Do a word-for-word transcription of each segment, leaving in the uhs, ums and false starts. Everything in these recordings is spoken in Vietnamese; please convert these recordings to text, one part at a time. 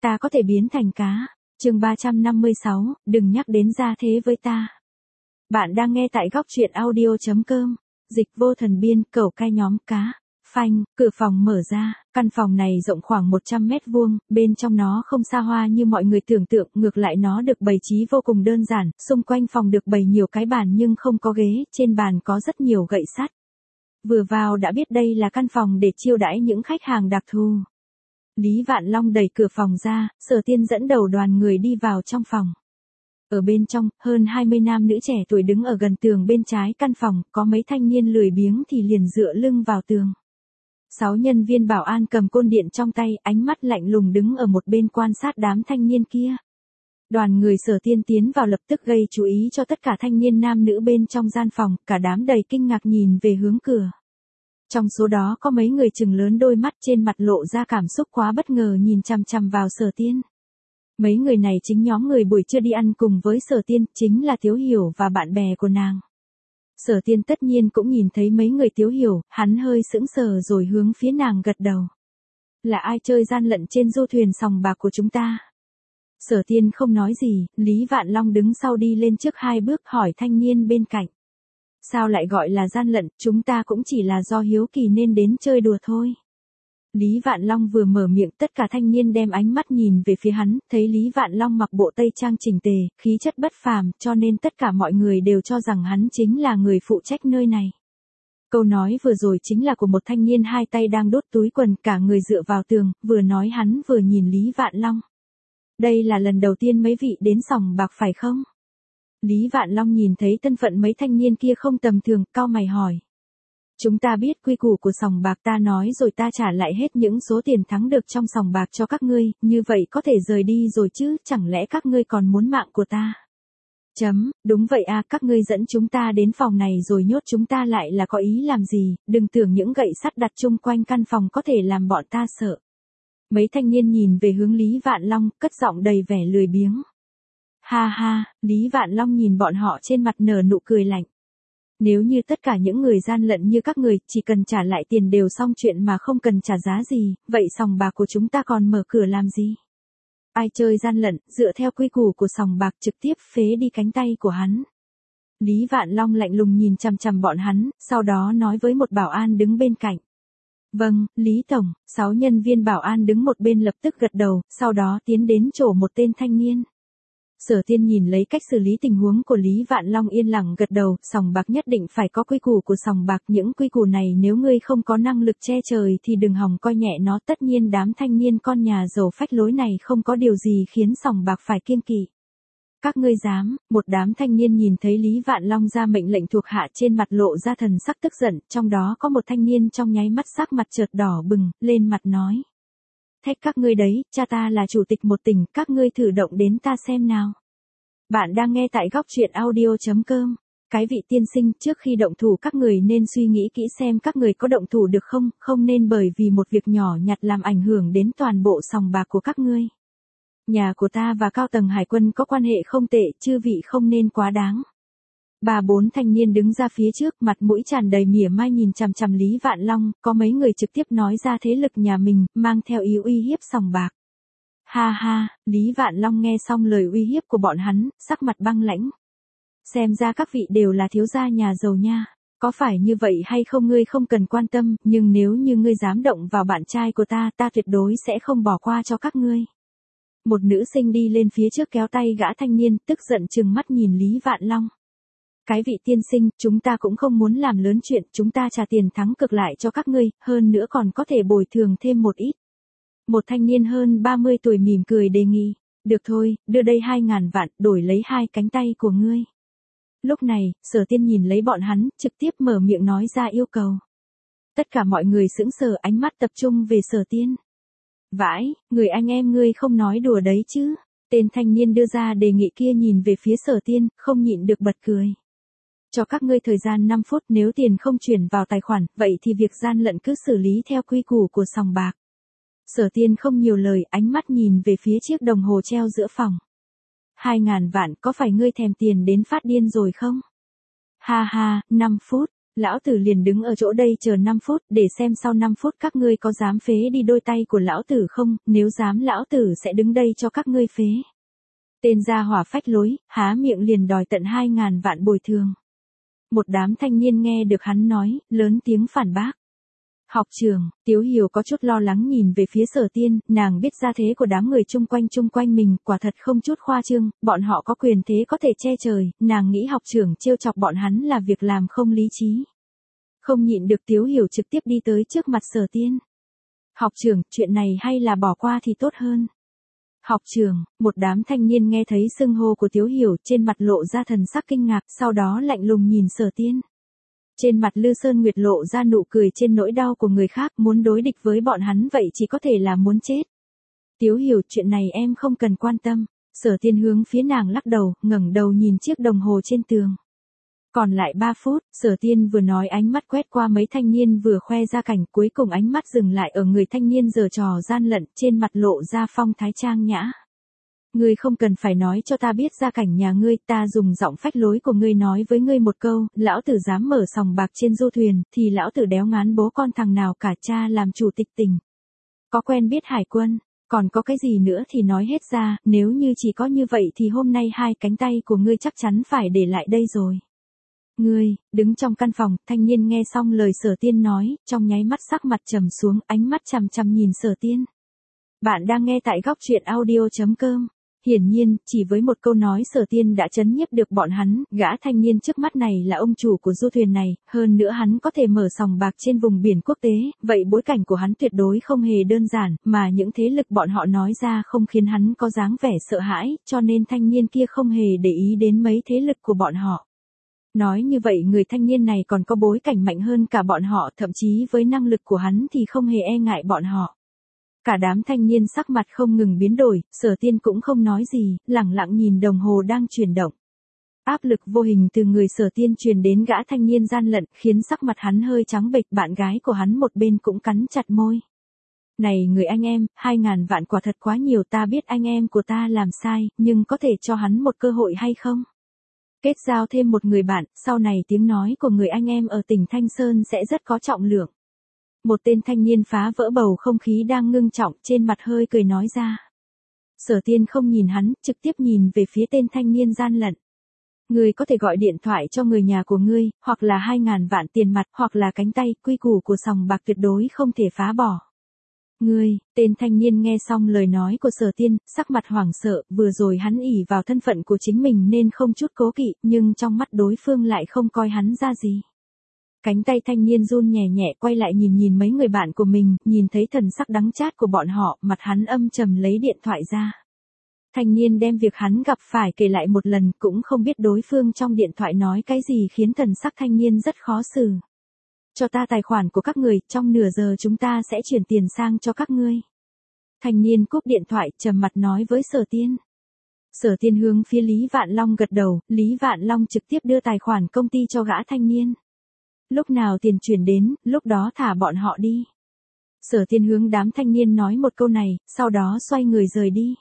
ta có thể biến thành cá. Chương ba trăm năm mươi sáu, đừng nhắc đến gia thế với ta. Bạn đang nghe tại góc truyện audio chấm com. Dịch vô thần biên, cẩu cay nhóm cá. Phanh, cửa phòng mở ra, căn phòng này rộng khoảng một trăm mét vuông, bên trong nó không xa hoa như mọi người tưởng tượng, ngược lại nó được bày trí vô cùng đơn giản, xung quanh phòng được bày nhiều cái bàn nhưng không có ghế, trên bàn có rất nhiều gậy sắt. Vừa vào đã biết đây là căn phòng để chiêu đãi những khách hàng đặc thù. Lý Vạn Long đẩy cửa phòng ra, Sở Tiên dẫn đầu đoàn người đi vào trong phòng. Ở bên trong, hơn hai mươi nam nữ trẻ tuổi đứng ở gần tường bên trái căn phòng, có mấy thanh niên lười biếng thì liền dựa lưng vào tường. Sáu nhân viên bảo an cầm côn điện trong tay, ánh mắt lạnh lùng đứng ở một bên quan sát đám thanh niên kia. Đoàn người Sở Tiên tiến vào lập tức gây chú ý cho tất cả thanh niên nam nữ bên trong gian phòng, cả đám đầy kinh ngạc nhìn về hướng cửa. Trong số đó có mấy người chừng lớn đôi mắt, trên mặt lộ ra cảm xúc quá bất ngờ nhìn chằm chằm vào Sở Tiên. Mấy người này chính nhóm người buổi trưa đi ăn cùng với Sở Tiên, chính là Tiếu Hiểu và bạn bè của nàng. Sở Tiên tất nhiên cũng nhìn thấy mấy người Tiếu Hiểu, hắn hơi sững sờ rồi hướng phía nàng gật đầu. Là ai chơi gian lận trên du thuyền sòng bạc của chúng ta? Sở Tiên không nói gì, Lý Vạn Long đứng sau đi lên trước hai bước hỏi thanh niên bên cạnh. Sao lại gọi là gian lận, chúng ta cũng chỉ là do hiếu kỳ nên đến chơi đùa thôi. Lý Vạn Long vừa mở miệng, tất cả thanh niên đem ánh mắt nhìn về phía hắn, thấy Lý Vạn Long mặc bộ tây trang chỉnh tề, khí chất bất phàm, cho nên tất cả mọi người đều cho rằng hắn chính là người phụ trách nơi này. Câu nói vừa rồi chính là của một thanh niên hai tay đang đốt túi quần, cả người dựa vào tường, vừa nói hắn vừa nhìn Lý Vạn Long. Đây là lần đầu tiên mấy vị đến sòng bạc phải không? Lý Vạn Long nhìn thấy thân phận mấy thanh niên kia không tầm thường, cau mày hỏi. Chúng ta biết quy củ của sòng bạc, ta nói rồi ta trả lại hết những số tiền thắng được trong sòng bạc cho các ngươi, như vậy có thể rời đi rồi chứ, chẳng lẽ các ngươi còn muốn mạng của ta? Chấm, đúng vậy à, các ngươi dẫn chúng ta đến phòng này rồi nhốt chúng ta lại là có ý làm gì, đừng tưởng những gậy sắt đặt chung quanh căn phòng có thể làm bọn ta sợ. Mấy thanh niên nhìn về hướng Lý Vạn Long, cất giọng đầy vẻ lười biếng. Ha ha, Lý Vạn Long nhìn bọn họ trên mặt nở nụ cười lạnh. Nếu như tất cả những người gian lận như các người, chỉ cần trả lại tiền đều xong chuyện mà không cần trả giá gì, vậy sòng bạc của chúng ta còn mở cửa làm gì? Ai chơi gian lận, dựa theo quy củ của sòng bạc trực tiếp phế đi cánh tay của hắn. Lý Vạn Long lạnh lùng nhìn chằm chằm bọn hắn, sau đó nói với một bảo an đứng bên cạnh. Vâng, Lý Tổng, sáu nhân viên bảo an đứng một bên lập tức gật đầu, sau đó tiến đến chỗ một tên thanh niên. Sở Tiên nhìn lấy cách xử lý tình huống của Lý Vạn Long yên lặng gật đầu, sòng bạc nhất định phải có quy củ của sòng bạc, những quy củ này nếu ngươi không có năng lực che trời thì đừng hòng coi nhẹ nó, tất nhiên đám thanh niên con nhà giàu phách lối này không có điều gì khiến sòng bạc phải kiêng kỵ. Các ngươi dám? Một đám thanh niên nhìn thấy Lý Vạn Long ra mệnh lệnh thuộc hạ trên mặt lộ ra thần sắc tức giận, trong đó có một thanh niên trong nháy mắt sắc mặt chợt đỏ bừng, lên mặt nói. Thách các ngươi đấy, cha ta là chủ tịch một tỉnh, các ngươi thử động đến ta xem nào. Bạn đang nghe tại góc truyện audio chấm com. Cái vị tiên sinh, trước khi động thủ các người nên suy nghĩ kỹ xem các người có động thủ được không, không nên bởi vì một việc nhỏ nhặt làm ảnh hưởng đến toàn bộ sòng bạc của các ngươi. Nhà của ta và cao tầng hải quân có quan hệ không tệ, chư vị không nên quá đáng. Ba bốn thanh niên đứng ra phía trước, mặt mũi tràn đầy mỉa mai nhìn chằm chằm Lý Vạn Long, có mấy người trực tiếp nói ra thế lực nhà mình, mang theo ý uy hiếp sòng bạc. Ha ha, Lý Vạn Long nghe xong lời uy hiếp của bọn hắn, sắc mặt băng lãnh. Xem ra các vị đều là thiếu gia nhà giàu nha, có phải như vậy hay không ngươi không cần quan tâm, nhưng nếu như ngươi dám động vào bạn trai của ta, ta tuyệt đối sẽ không bỏ qua cho các ngươi. Một nữ sinh đi lên phía trước kéo tay gã thanh niên, tức giận trừng mắt nhìn Lý Vạn Long. Cái vị tiên sinh, chúng ta cũng không muốn làm lớn chuyện, chúng ta trả tiền thắng cực lại cho các ngươi, hơn nữa còn có thể bồi thường thêm một ít. Một thanh niên hơn ba mươi tuổi mỉm cười đề nghị, được thôi, đưa đây hai ngàn vạn, đổi lấy hai cánh tay của ngươi. Lúc này, Sở Tiên nhìn lấy bọn hắn, trực tiếp mở miệng nói ra yêu cầu. Tất cả mọi người sững sờ, ánh mắt tập trung về Sở Tiên. Vãi, người anh em ngươi không nói đùa đấy chứ. Tên thanh niên đưa ra đề nghị kia nhìn về phía Sở Tiên, không nhịn được bật cười. Cho các ngươi thời gian năm phút, nếu tiền không chuyển vào tài khoản, vậy thì việc gian lận cứ xử lý theo quy củ của sòng bạc. Sở Tiên không nhiều lời, ánh mắt nhìn về phía chiếc đồng hồ treo giữa phòng. Hai ngàn vạn, có phải ngươi thèm tiền đến phát điên rồi không? Ha ha, năm phút, Lão tử liền đứng ở chỗ đây chờ năm phút để xem sau năm phút các ngươi có dám phế đi đôi tay của lão tử không, nếu dám lão tử sẽ đứng đây cho các ngươi phế. Tên gia hỏa phách lối, há miệng liền đòi tận hai ngàn vạn bồi thường. Một đám thanh niên nghe được hắn nói, lớn tiếng phản bác. Học trường, Tiếu Hiểu có chút lo lắng nhìn về phía Sở Tiên, nàng biết gia thế của đám người chung quanh chung quanh mình, quả thật không chút khoa trương, bọn họ có quyền thế có thể che trời, nàng nghĩ học trưởng trêu chọc bọn hắn là việc làm không lý trí. Không nhịn được Tiếu Hiểu trực tiếp đi tới trước mặt Sở Tiên. Học trưởng, chuyện này hay là bỏ qua thì tốt hơn. Học trường, một đám thanh niên nghe thấy xưng hô của Tiếu Hiểu trên mặt lộ ra thần sắc kinh ngạc, sau đó lạnh lùng nhìn Sở Tiên. Trên mặt Lư Sơn Nguyệt lộ ra nụ cười trên nỗi đau của người khác, muốn đối địch với bọn hắn vậy chỉ có thể là muốn chết. Tiếu Hiểu, chuyện này em không cần quan tâm. Sở Tiên hướng phía nàng lắc đầu, ngẩng đầu nhìn chiếc đồng hồ trên tường. Còn lại ba phút, Sở Tiên vừa nói ánh mắt quét qua mấy thanh niên vừa khoe ra cảnh, cuối cùng ánh mắt dừng lại ở người thanh niên giở trò gian lận, trên mặt lộ ra phong thái trang nhã. Ngươi không cần phải nói cho ta biết gia cảnh nhà ngươi, ta dùng giọng phách lối của ngươi nói với ngươi một câu, lão tử dám mở sòng bạc trên du thuyền, thì lão tử đéo ngán bố con thằng nào cả, cha làm chủ tịch tỉnh. Có quen biết hải quân, còn có cái gì nữa thì nói hết ra, nếu như chỉ có như vậy thì hôm nay hai cánh tay của ngươi chắc chắn phải để lại đây rồi. Ngươi, đứng trong căn phòng, thanh niên nghe xong lời Sở Tiên nói, trong nháy mắt sắc mặt trầm xuống, ánh mắt chằm chằm nhìn Sở Tiên. Bạn đang nghe tại góc truyện audio chấm com. Hiển nhiên, chỉ với một câu nói Sở Tiên đã chấn nhiếp được bọn hắn, gã thanh niên trước mắt này là ông chủ của du thuyền này, hơn nữa hắn có thể mở sòng bạc trên vùng biển quốc tế, vậy bối cảnh của hắn tuyệt đối không hề đơn giản, mà những thế lực bọn họ nói ra không khiến hắn có dáng vẻ sợ hãi, cho nên thanh niên kia không hề để ý đến mấy thế lực của bọn họ. Nói như vậy người thanh niên này còn có bối cảnh mạnh hơn cả bọn họ, thậm chí với năng lực của hắn thì không hề e ngại bọn họ. Cả đám thanh niên sắc mặt không ngừng biến đổi, Sở Tiên cũng không nói gì, lẳng lặng nhìn đồng hồ đang chuyển động. Áp lực vô hình từ người Sở Tiên truyền đến gã thanh niên gian lận, khiến sắc mặt hắn hơi trắng bệch, bạn gái của hắn một bên cũng cắn chặt môi. Này người anh em, hai ngàn vạn quả thật quá nhiều, ta biết anh em của ta làm sai, nhưng có thể cho hắn một cơ hội hay không? Kết giao thêm một người bạn, sau này tiếng nói của người anh em ở tỉnh Thanh Sơn sẽ rất có trọng lượng. Một tên thanh niên phá vỡ bầu không khí đang ngưng trọng, trên mặt hơi cười nói ra. Sở Tiên không nhìn hắn, trực tiếp nhìn về phía tên thanh niên gian lận. Ngươi có thể gọi điện thoại cho người nhà của ngươi, hoặc là hai ngàn vạn tiền mặt, hoặc là cánh tay, quy củ của sòng bạc tuyệt đối không thể phá bỏ. Ngươi, tên thanh niên nghe xong lời nói của Sở Tiên, sắc mặt hoảng sợ, vừa rồi hắn ỷ vào thân phận của chính mình nên không chút cố kỵ, nhưng trong mắt đối phương lại không coi hắn ra gì. Cánh tay thanh niên run nhẹ nhẹ, quay lại nhìn nhìn mấy người bạn của mình, nhìn thấy thần sắc đắng chát của bọn họ, mặt hắn âm trầm lấy điện thoại ra. Thanh niên đem việc hắn gặp phải kể lại một lần, cũng không biết đối phương trong điện thoại nói cái gì khiến thần sắc thanh niên rất khó xử. Cho ta tài khoản của các người, trong nửa giờ chúng ta sẽ chuyển tiền sang cho các ngươi. Thanh niên cúp điện thoại, trầm mặt nói với Sở Tiên. Sở Tiên hướng phía Lý Vạn Long gật đầu, Lý Vạn Long trực tiếp đưa tài khoản công ty cho gã thanh niên. Lúc nào tiền chuyển đến, lúc đó thả bọn họ đi. Sở Tiên hướng đám thanh niên nói một câu này, sau đó xoay người rời đi.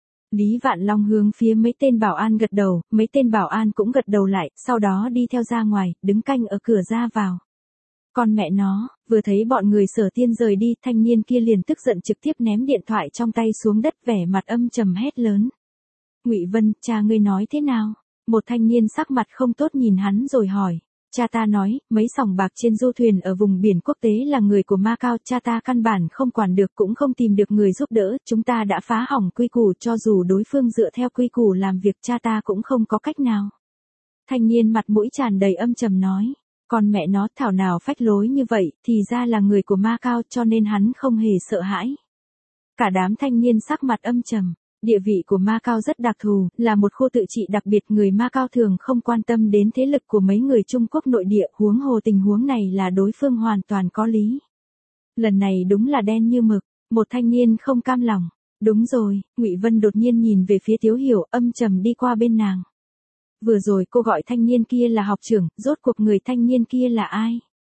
Lý Vạn Long hướng phía mấy tên bảo an gật đầu, mấy tên bảo an cũng gật đầu lại, sau đó đi theo ra ngoài, đứng canh ở cửa ra vào. Con mẹ nó, vừa thấy bọn người Sở Tiên rời đi, thanh niên kia liền tức giận trực tiếp ném điện thoại trong tay xuống đất, vẻ mặt âm trầm hét lớn. Ngụy Vân, cha ngươi nói thế nào? Một thanh niên sắc mặt không tốt nhìn hắn rồi hỏi. Cha ta nói, mấy sòng bạc trên du thuyền ở vùng biển quốc tế là người của Macau, cha ta căn bản không quản được cũng không tìm được người giúp đỡ, chúng ta đã phá hỏng quy củ, cho dù đối phương dựa theo quy củ làm việc, cha ta cũng không có cách nào. Thanh niên mặt mũi tràn đầy âm trầm nói, con mẹ nó, thảo nào phách lối như vậy, thì ra là người của Macau, cho nên hắn không hề sợ hãi. Cả đám thanh niên sắc mặt âm trầm. Địa vị của Macau rất đặc thù, là một khu tự trị đặc biệt, người Macau thường không quan tâm đến thế lực của mấy người Trung Quốc nội địa, huống hồ tình huống này là đối phương hoàn toàn có lý. Lần này đúng là đen như mực, một thanh niên không cam lòng. Đúng rồi, Ngụy Vân đột nhiên nhìn về phía Tiếu Hiểu, âm trầm đi qua bên nàng. Vừa rồi cô gọi thanh niên kia là học trưởng, rốt cuộc người thanh niên kia là ai?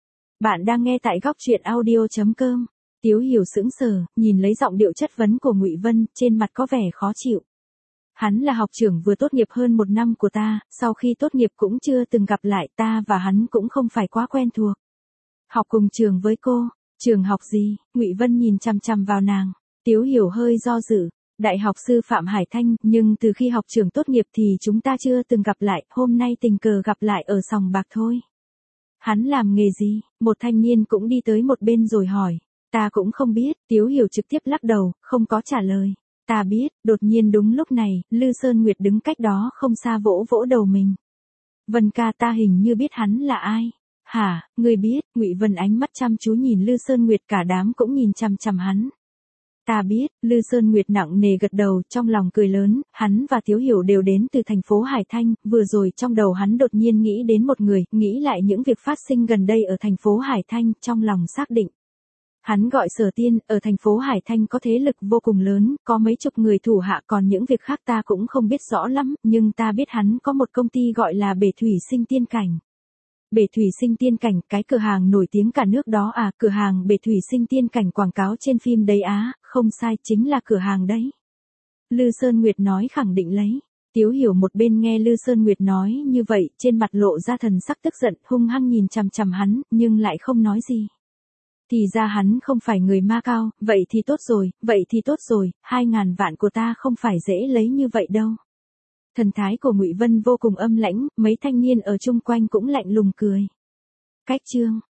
Bạn đang nghe tại góc truyện audio chấm com. Tiếu Hiểu sững sờ, nhìn lấy giọng điệu chất vấn của Ngụy Vân, trên mặt có vẻ khó chịu. Hắn là học trưởng vừa tốt nghiệp hơn một năm của ta, sau khi tốt nghiệp cũng chưa từng gặp lại, ta và hắn cũng không phải quá quen thuộc. Học cùng trường với cô, trường học gì? Ngụy Vân nhìn chằm chằm vào nàng. Tiếu Hiểu hơi do dự, Đại học sư phạm Hải Thanh, nhưng từ khi học trưởng tốt nghiệp thì chúng ta chưa từng gặp lại, hôm nay tình cờ gặp lại ở sòng bạc thôi. Hắn làm nghề gì? Một thanh niên cũng đi tới một bên rồi hỏi. Ta cũng không biết, Tiếu Hiểu trực tiếp lắc đầu, không có trả lời. Ta biết, đột nhiên đúng lúc này, Lư Sơn Nguyệt đứng cách đó không xa vỗ vỗ đầu mình. Vân ca, ta hình như biết hắn là ai. Hả, ngươi biết? Ngụy Vân ánh mắt chăm chú nhìn Lư Sơn Nguyệt, cả đám cũng nhìn chằm chằm hắn. Ta biết, Lư Sơn Nguyệt nặng nề gật đầu, trong lòng cười lớn, hắn và Tiếu Hiểu đều đến từ thành phố Hải Thanh, vừa rồi trong đầu hắn đột nhiên nghĩ đến một người, nghĩ lại những việc phát sinh gần đây ở thành phố Hải Thanh, trong lòng xác định. Hắn gọi Sở Tiên, ở thành phố Hải Thanh có thế lực vô cùng lớn, có mấy chục người thủ hạ, còn những việc khác ta cũng không biết rõ lắm, nhưng ta biết hắn có một công ty gọi là Bể Thủy Sinh Tiên Cảnh. Bể Thủy Sinh Tiên Cảnh, cái cửa hàng nổi tiếng cả nước đó à? Cửa hàng Bể Thủy Sinh Tiên Cảnh quảng cáo trên phim đấy á? Không sai, chính là cửa hàng đấy. Lư Sơn Nguyệt nói khẳng định lấy. Tiếu Hiểu một bên nghe Lư Sơn Nguyệt nói như vậy, trên mặt lộ ra thần sắc tức giận, hung hăng nhìn chằm chằm hắn, nhưng lại không nói gì. Thì ra hắn không phải người Ma Cao, vậy thì tốt rồi, vậy thì tốt rồi, hai ngàn vạn của ta không phải dễ lấy như vậy đâu. Thần thái của Ngụy Vân vô cùng âm lãnh, mấy thanh niên ở chung quanh cũng lạnh lùng cười. Cách chương